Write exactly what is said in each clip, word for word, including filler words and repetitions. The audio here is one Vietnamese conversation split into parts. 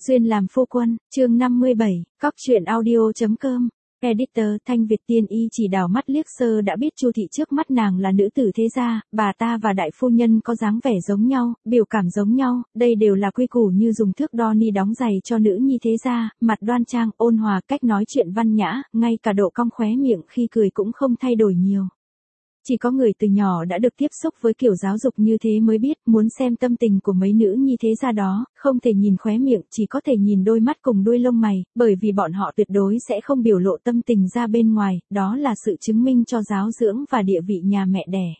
Duyên làm phu quân, chương năm mươi bảy, cóc truyện audio chấm com. Editor Thanh Việt Tiên Y chỉ đảo mắt liếc sơ đã biết Chu thị trước mắt nàng là nữ tử thế gia, bà ta và đại phu nhân có dáng vẻ giống nhau, biểu cảm giống nhau, đây đều là quy củ như dùng thước đo ni đóng giày cho nữ nhi thế gia, mặt đoan trang, ôn hòa, cách nói chuyện văn nhã, ngay cả độ cong khóe miệng khi cười cũng không thay đổi nhiều. Chỉ có người từ nhỏ đã được tiếp xúc với kiểu giáo dục như thế mới biết, muốn xem tâm tình của mấy nữ nhi thế gia đó, không thể nhìn khóe miệng, chỉ có thể nhìn đôi mắt cùng đuôi lông mày, bởi vì bọn họ tuyệt đối sẽ không biểu lộ tâm tình ra bên ngoài, đó là sự chứng minh cho giáo dưỡng và địa vị nhà mẹ đẻ.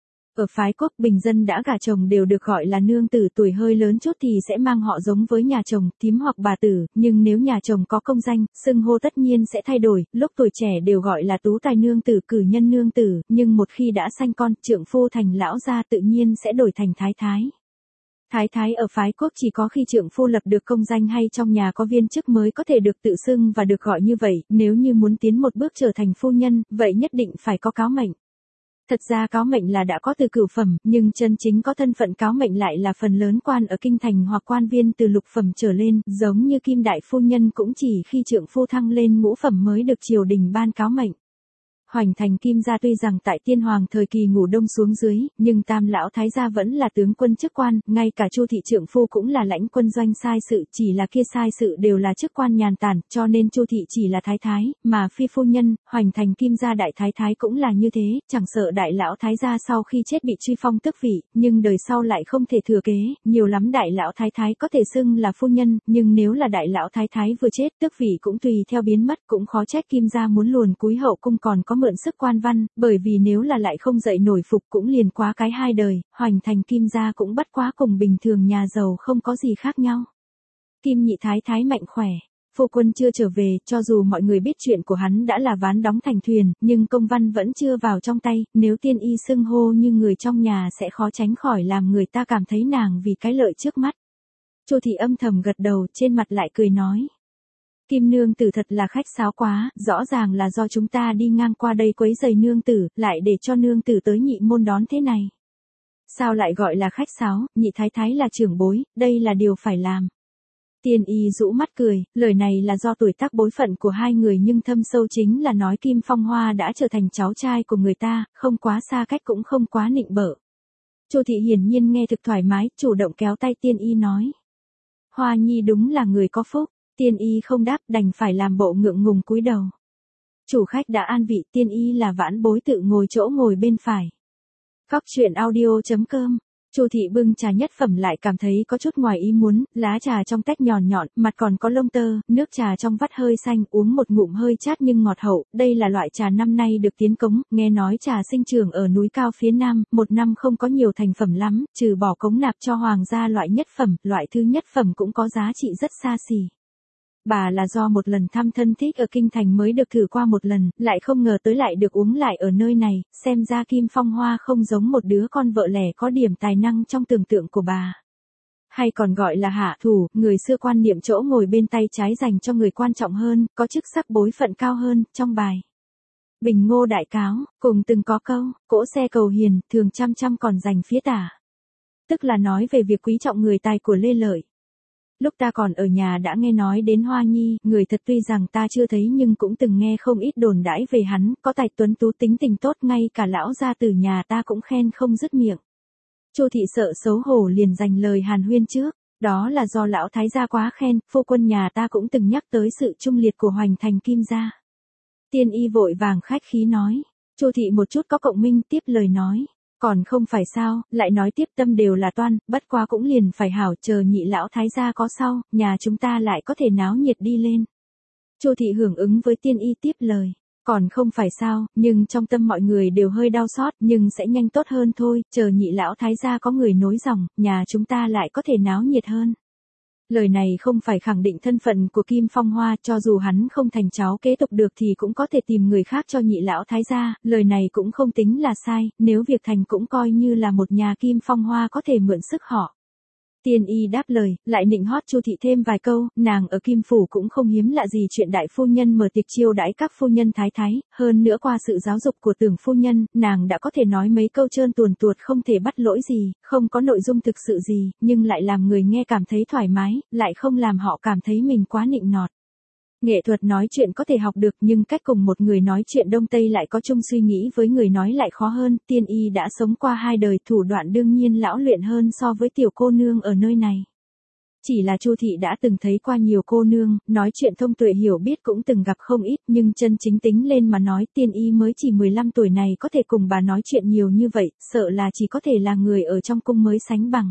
Ở phái quốc bình dân đã gả chồng đều được gọi là nương tử, tuổi hơi lớn chút thì sẽ mang họ giống với nhà chồng, thím hoặc bà tử, nhưng nếu nhà chồng có công danh, xưng hô tất nhiên sẽ thay đổi, lúc tuổi trẻ đều gọi là tú tài nương tử, cử nhân nương tử, nhưng một khi đã sanh con, trượng phu thành lão gia tự nhiên sẽ đổi thành thái thái. Thái thái ở phái quốc chỉ có khi trượng phu lập được công danh hay trong nhà có viên chức mới có thể được tự xưng và được gọi như vậy, nếu như muốn tiến một bước trở thành phu nhân, vậy nhất định phải có cáo mệnh. Thật ra cáo mệnh là đã có từ cửu phẩm, nhưng chân chính có thân phận cáo mệnh lại là phần lớn quan ở kinh thành hoặc quan viên từ lục phẩm trở lên, giống như Kim đại phu nhân cũng chỉ khi trượng phu thăng lên ngũ phẩm mới được triều đình ban cáo mệnh. Hoành thành Kim gia tuy rằng tại tiên hoàng thời kỳ ngủ đông xuống dưới, nhưng tam lão thái gia vẫn là tướng quân chức quan, ngay cả Chu thị trượng phu cũng là lãnh quân doanh sai sự, chỉ là kia sai sự đều là chức quan nhàn tản, cho nên Chu thị chỉ là thái thái, mà phi phu nhân. Hoành thành Kim gia đại thái thái cũng là như thế, chẳng sợ đại lão thái gia sau khi chết bị truy phong tước vị, nhưng đời sau lại không thể thừa kế, nhiều lắm đại lão thái thái có thể xưng là phu nhân, nhưng nếu là đại lão thái thái vừa chết, tước vị cũng tùy theo biến mất, cũng khó trách Kim gia muốn luồn cúi hậu cung còn có mượn sức quan văn, bởi vì nếu là lại không dậy nổi phục cũng liền quá cái hai đời, Hoành thành Kim gia cũng bất quá cùng bình thường nhà giàu không có gì khác nhau. Kim nhị thái thái mạnh khỏe, phu quân chưa trở về, cho dù mọi người biết chuyện của hắn đã là ván đóng thành thuyền, nhưng công văn vẫn chưa vào trong tay, nếu tiên y xưng hô như người trong nhà sẽ khó tránh khỏi làm người ta cảm thấy nàng vì cái lợi trước mắt. Chu thị âm thầm gật đầu, trên mặt lại cười nói. Kim nương tử thật là khách sáo quá, rõ ràng là do chúng ta đi ngang qua đây quấy giày nương tử, lại để cho nương tử tới nhị môn đón thế này. Sao lại gọi là khách sáo, nhị thái thái là trưởng bối, đây là điều phải làm. Tiên y rũ mắt cười, lời này là do tuổi tác bối phận của hai người nhưng thâm sâu chính là nói Kim Phong Hoa đã trở thành cháu trai của người ta, không quá xa cách cũng không quá nịnh bợ. Chu thị hiển nhiên nghe thực thoải mái, chủ động kéo tay tiên y nói. Hoa nhi đúng là người có phúc. Tiên y không đáp, đành phải làm bộ ngượng ngùng cúi đầu. Chủ khách đã an vị, tiên y là vãn bối tự ngồi chỗ ngồi bên phải. Cóc truyện audio chấm com. Chu thị bưng trà nhất phẩm lại cảm thấy có chút ngoài ý muốn, lá trà trong tách nhọn nhọn, mặt còn có lông tơ, nước trà trong vắt hơi xanh, uống một ngụm hơi chát nhưng ngọt hậu, đây là loại trà năm nay được tiến cống, nghe nói trà sinh trưởng ở núi cao phía nam, một năm không có nhiều thành phẩm lắm, trừ bỏ cống nạp cho hoàng gia loại nhất phẩm, loại thứ nhất phẩm cũng có giá trị rất xa xỉ. Bà là do một lần thăm thân thích ở kinh thành mới được thử qua một lần, lại không ngờ tới lại được uống lại ở nơi này, xem ra Kim Phong Hoa không giống một đứa con vợ lẻ có điểm tài năng trong tưởng tượng của bà. Hay còn gọi là hạ thủ, người xưa quan niệm chỗ ngồi bên tay trái dành cho người quan trọng hơn, có chức sắc bối phận cao hơn, trong bài. Bình ngô đại cáo, cùng từng có câu, cỗ xe cầu hiền, thường chăm chăm còn dành phía tả. Tức là nói về việc quý trọng người tài của Lê Lợi. Lúc ta còn ở nhà đã nghe nói đến Hoa Nhi, người thật tuy rằng ta chưa thấy nhưng cũng từng nghe không ít đồn đãi về hắn, có tài tuấn tú tính tình tốt, ngay cả lão gia tử nhà ta cũng khen không dứt miệng. Chu thị sợ xấu hổ liền dành lời hàn huyên trước, đó là do lão thái gia quá khen, phu quân nhà ta cũng từng nhắc tới sự trung liệt của Hoành thành Kim gia. Tiên y vội vàng khách khí nói, Chu thị một chút có cộng minh tiếp lời nói. Còn không phải sao, lại nói tiếp tâm đều là toan, bất quá cũng liền phải hảo, chờ nhị lão thái gia có sau, nhà chúng ta lại có thể náo nhiệt đi lên. Chu thị hưởng ứng với tiên y tiếp lời, còn không phải sao, nhưng trong tâm mọi người đều hơi đau xót, nhưng sẽ nhanh tốt hơn thôi, chờ nhị lão thái gia có người nối dòng, nhà chúng ta lại có thể náo nhiệt hơn. Lời này không phải khẳng định thân phận của Kim Phong Hoa, cho dù hắn không thành cháu kế tục được thì cũng có thể tìm người khác cho nhị lão thái gia, lời này cũng không tính là sai, nếu việc thành cũng coi như là một nhà Kim Phong Hoa có thể mượn sức họ. Tiên y đáp lời, lại nịnh hót Chu thị thêm vài câu, nàng ở Kim Phủ cũng không hiếm lạ gì chuyện đại phu nhân mở tiệc chiêu đãi các phu nhân thái thái, hơn nữa qua sự giáo dục của Tưởng phu nhân, nàng đã có thể nói mấy câu trơn tuồn tuột không thể bắt lỗi gì, không có nội dung thực sự gì, nhưng lại làm người nghe cảm thấy thoải mái, lại không làm họ cảm thấy mình quá nịnh nọt. Nghệ thuật nói chuyện có thể học được nhưng cách cùng một người nói chuyện Đông Tây lại có chung suy nghĩ với người nói lại khó hơn, tiên y đã sống qua hai đời thủ đoạn đương nhiên lão luyện hơn so với tiểu cô nương ở nơi này. Chỉ là Chu thị đã từng thấy qua nhiều cô nương, nói chuyện thông tuệ hiểu biết cũng từng gặp không ít nhưng chân chính tính lên mà nói tiên y mới chỉ mười lăm tuổi này có thể cùng bà nói chuyện nhiều như vậy, sợ là chỉ có thể là người ở trong cung mới sánh bằng.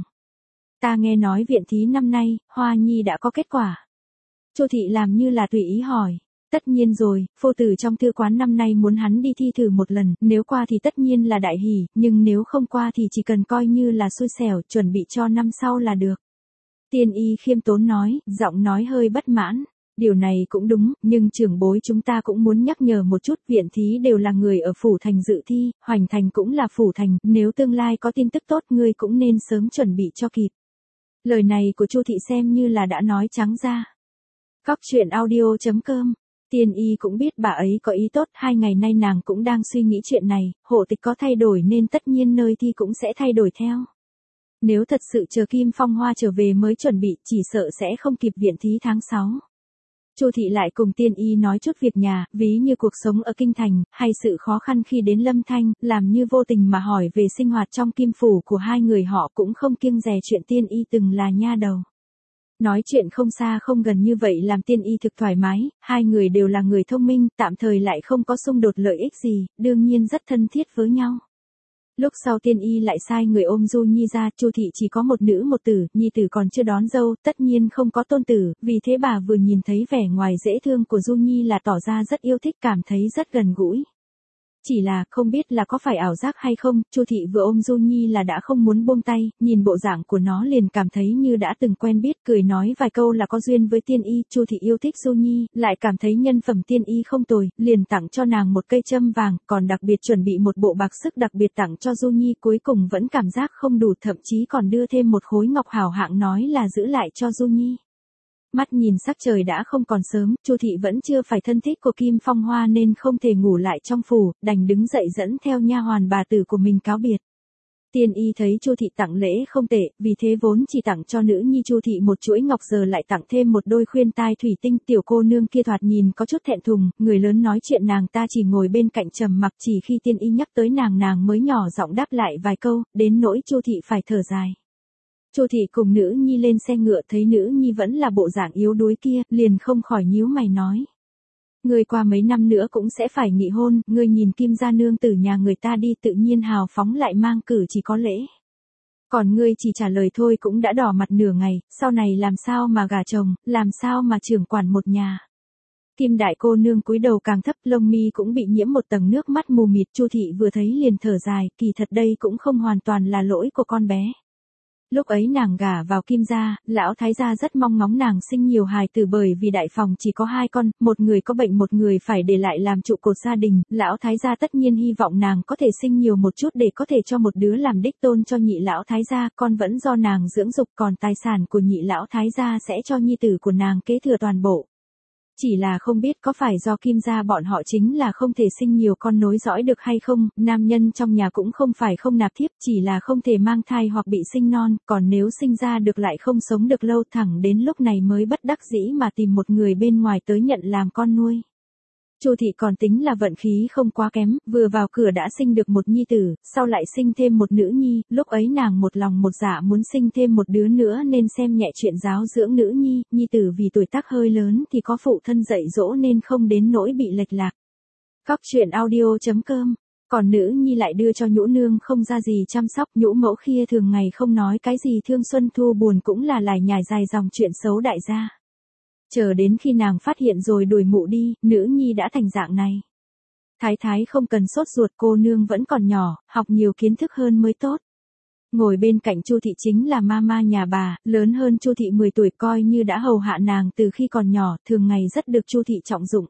Ta nghe nói viện thí năm nay, Hoa Nhi đã có kết quả. Chu thị làm như là tùy ý hỏi. Tất nhiên rồi, phu tử trong thư quán năm nay muốn hắn đi thi thử một lần, nếu qua thì tất nhiên là đại hỷ, nhưng nếu không qua thì chỉ cần coi như là xui xẻo, chuẩn bị cho năm sau là được. Tiên y khiêm tốn nói, giọng nói hơi bất mãn. Điều này cũng đúng, nhưng trưởng bối chúng ta cũng muốn nhắc nhở một chút, viện thí đều là người ở phủ thành dự thi, Hoành Thành cũng là phủ thành, nếu tương lai có tin tức tốt ngươi cũng nên sớm chuẩn bị cho kịp. Lời này của Chu thị xem như là đã nói trắng ra. Cóc truyện audio chấm com. Tiên y cũng biết bà ấy có ý tốt, hai ngày nay nàng cũng đang suy nghĩ chuyện này, hộ tịch có thay đổi nên tất nhiên nơi thi cũng sẽ thay đổi theo. Nếu thật sự chờ Kim Phong Hoa trở về mới chuẩn bị, chỉ sợ sẽ không kịp viện thí tháng sáu. Chu thị lại cùng tiên y nói chút việc nhà, ví như cuộc sống ở kinh thành, hay sự khó khăn khi đến Lâm Thanh, làm như vô tình mà hỏi về sinh hoạt trong Kim Phủ của hai người họ cũng không kiêng dè chuyện tiên y từng là nha đầu. Nói chuyện không xa không gần như vậy làm tiên y thực thoải mái, hai người đều là người thông minh, tạm thời lại không có xung đột lợi ích gì, đương nhiên rất thân thiết với nhau. Lúc sau tiên y lại sai người ôm Du Nhi ra, Chu thị chỉ có một nữ một tử, Nhi tử còn chưa đón dâu, tất nhiên không có tôn tử, vì thế bà vừa nhìn thấy vẻ ngoài dễ thương của Du Nhi là tỏ ra rất yêu thích, cảm thấy rất gần gũi. Chỉ là không biết là có phải ảo giác hay không, Chu thị vừa ôm Du Nhi là đã không muốn buông tay, nhìn bộ dạng của nó liền cảm thấy như đã từng quen biết, cười nói vài câu là có duyên với tiên y. Chu thị yêu thích Du Nhi, lại cảm thấy nhân phẩm tiên y không tồi, liền tặng cho nàng một cây châm vàng, còn đặc biệt chuẩn bị một bộ bạc sức đặc biệt tặng cho Du Nhi, cuối cùng vẫn cảm giác không đủ, thậm chí còn đưa thêm một khối ngọc hảo hạng nói là giữ lại cho Du Nhi. Mắt nhìn sắc trời đã không còn sớm, Chu thị vẫn chưa phải thân thích của Kim Phong Hoa nên không thể ngủ lại trong phủ, đành đứng dậy dẫn theo nha hoàn bà tử của mình cáo biệt. Tiên y thấy Chu thị tặng lễ không tệ, vì thế vốn chỉ tặng cho nữ nhi Chu thị một chuỗi ngọc, giờ lại tặng thêm một đôi khuyên tai thủy tinh. Tiểu cô nương kia thoạt nhìn có chút thẹn thùng, người lớn nói chuyện nàng ta chỉ ngồi bên cạnh trầm mặc, chỉ khi tiên y nhắc tới nàng nàng mới nhỏ giọng đáp lại vài câu, đến nỗi Chu thị phải thở dài. Chu thị cùng nữ nhi lên xe ngựa, thấy nữ nhi vẫn là bộ dạng yếu đuối kia, liền không khỏi nhíu mày nói. Ngươi qua mấy năm nữa cũng sẽ phải nghị hôn, ngươi nhìn Kim gia nương tử nhà người ta đi, tự nhiên hào phóng lại mang cử chỉ có lễ. Còn ngươi chỉ trả lời thôi cũng đã đỏ mặt nửa ngày, sau này làm sao mà gả chồng, làm sao mà trưởng quản một nhà. Kim đại cô nương cúi đầu càng thấp, lông mi cũng bị nhiễm một tầng nước mắt mù mịt. Chu thị vừa thấy liền thở dài, kỳ thật đây cũng không hoàn toàn là lỗi của con bé. Lúc ấy nàng gả vào Kim gia, lão thái gia rất mong ngóng nàng sinh nhiều hài tử, bởi vì đại phòng chỉ có hai con, một người có bệnh một người phải để lại làm trụ cột gia đình, lão thái gia tất nhiên hy vọng nàng có thể sinh nhiều một chút để có thể cho một đứa làm đích tôn cho nhị lão thái gia, con vẫn do nàng dưỡng dục, còn tài sản của nhị lão thái gia sẽ cho nhi tử của nàng kế thừa toàn bộ. Chỉ là không biết có phải do Kim gia bọn họ chính là không thể sinh nhiều con nối dõi được hay không, nam nhân trong nhà cũng không phải không nạp thiếp, chỉ là không thể mang thai hoặc bị sinh non, còn nếu sinh ra được lại không sống được lâu, thẳng đến lúc này mới bất đắc dĩ mà tìm một người bên ngoài tới nhận làm con nuôi. Chu thị còn tính là vận khí không quá kém, vừa vào cửa đã sinh được một nhi tử, sau lại sinh thêm một nữ nhi, lúc ấy nàng một lòng một dạ muốn sinh thêm một đứa nữa nên xem nhẹ chuyện giáo dưỡng nữ nhi, nhi tử vì tuổi tác hơi lớn thì có phụ thân dạy dỗ nên không đến nỗi bị lệch lạc. Cóc truyện audio chấm com. Còn nữ nhi lại đưa cho nhũ nương không ra gì chăm sóc, nhũ mẫu kia thường ngày không nói cái gì thương xuân thu buồn cũng là lải nhải dài dòng chuyện xấu đại gia. Chờ đến khi nàng phát hiện rồi đuổi mụ đi, nữ nhi đã thành dạng này. Thái thái không cần sốt ruột, cô nương vẫn còn nhỏ, học nhiều kiến thức hơn mới tốt. Ngồi bên cạnh Chu thị chính là mama nhà bà, lớn hơn Chu thị mười tuổi, coi như đã hầu hạ nàng từ khi còn nhỏ, thường ngày rất được Chu thị trọng dụng.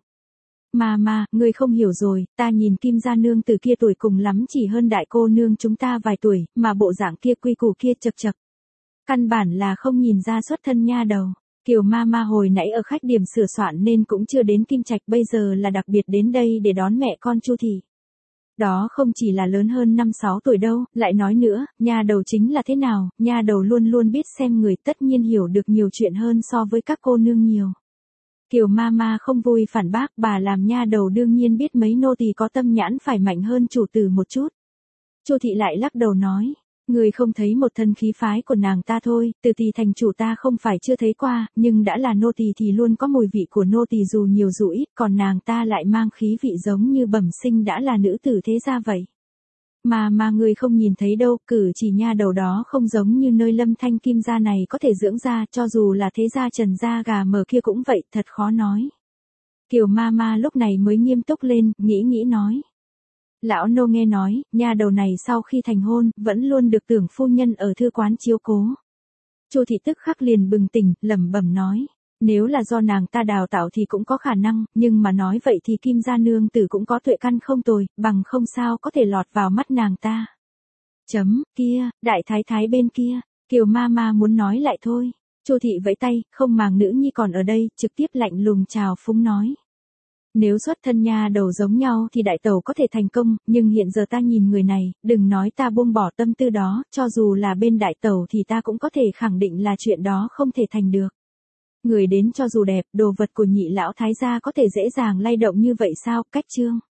Mama, ngươi không hiểu rồi, ta nhìn Kim gia nương từ kia tuổi cùng lắm chỉ hơn đại cô nương chúng ta vài tuổi, mà bộ dạng kia quy củ kia chật chật. Căn bản là không nhìn ra xuất thân nha đầu. Kiều Mama hồi nãy ở khách điểm sửa soạn nên cũng chưa đến Kim Trạch, bây giờ là đặc biệt đến đây để đón mẹ con Chu thị. Đó không chỉ là lớn hơn năm sáu tuổi đâu, lại nói nữa, nha đầu chính là thế nào, nha đầu luôn luôn biết xem người, tất nhiên hiểu được nhiều chuyện hơn so với các cô nương nhiều. Kiều Mama không vui phản bác, bà làm nha đầu đương nhiên biết mấy nô tỳ có tâm nhãn phải mạnh hơn chủ tử một chút. Chu thị lại lắc đầu nói, người không thấy một thân khí phái của nàng ta thôi, từ tỳ thành chủ ta không phải chưa thấy qua, nhưng đã là nô tỳ thì luôn có mùi vị của nô tỳ dù nhiều dù ít, còn nàng ta lại mang khí vị giống như bẩm sinh đã là nữ tử thế gia vậy. Mà mà người không nhìn thấy đâu, cử chỉ nha đầu đó không giống như nơi Lâm Thanh Kim gia này có thể dưỡng ra, cho dù là thế gia Trần gia gà mờ kia cũng vậy, thật khó nói. Kiều Mama lúc này mới nghiêm túc lên, nghĩ nghĩ nói. Lão nô nghe nói, nha đầu này sau khi thành hôn, vẫn luôn được tưởng phu nhân ở thư quán chiếu cố. Chu thị tức khắc liền bừng tỉnh, lẩm bẩm nói, nếu là do nàng ta đào tạo thì cũng có khả năng, nhưng mà nói vậy thì Kim gia nương tử cũng có tuệ căn không tồi, bằng không sao có thể lọt vào mắt nàng ta. Chấm, kia, đại thái thái bên kia, Kiều Mama muốn nói lại thôi. Chu thị vẫy tay, không màng nữ nhi còn ở đây, trực tiếp lạnh lùng chào phúng nói. Nếu xuất thân nha đầu giống nhau thì đại tẩu có thể thành công, nhưng hiện giờ ta nhìn người này, đừng nói ta buông bỏ tâm tư đó, cho dù là bên đại tẩu thì ta cũng có thể khẳng định là chuyện đó không thể thành được. Người đến cho dù đẹp, đồ vật của nhị lão thái gia có thể dễ dàng lay động như vậy sao, cách chương.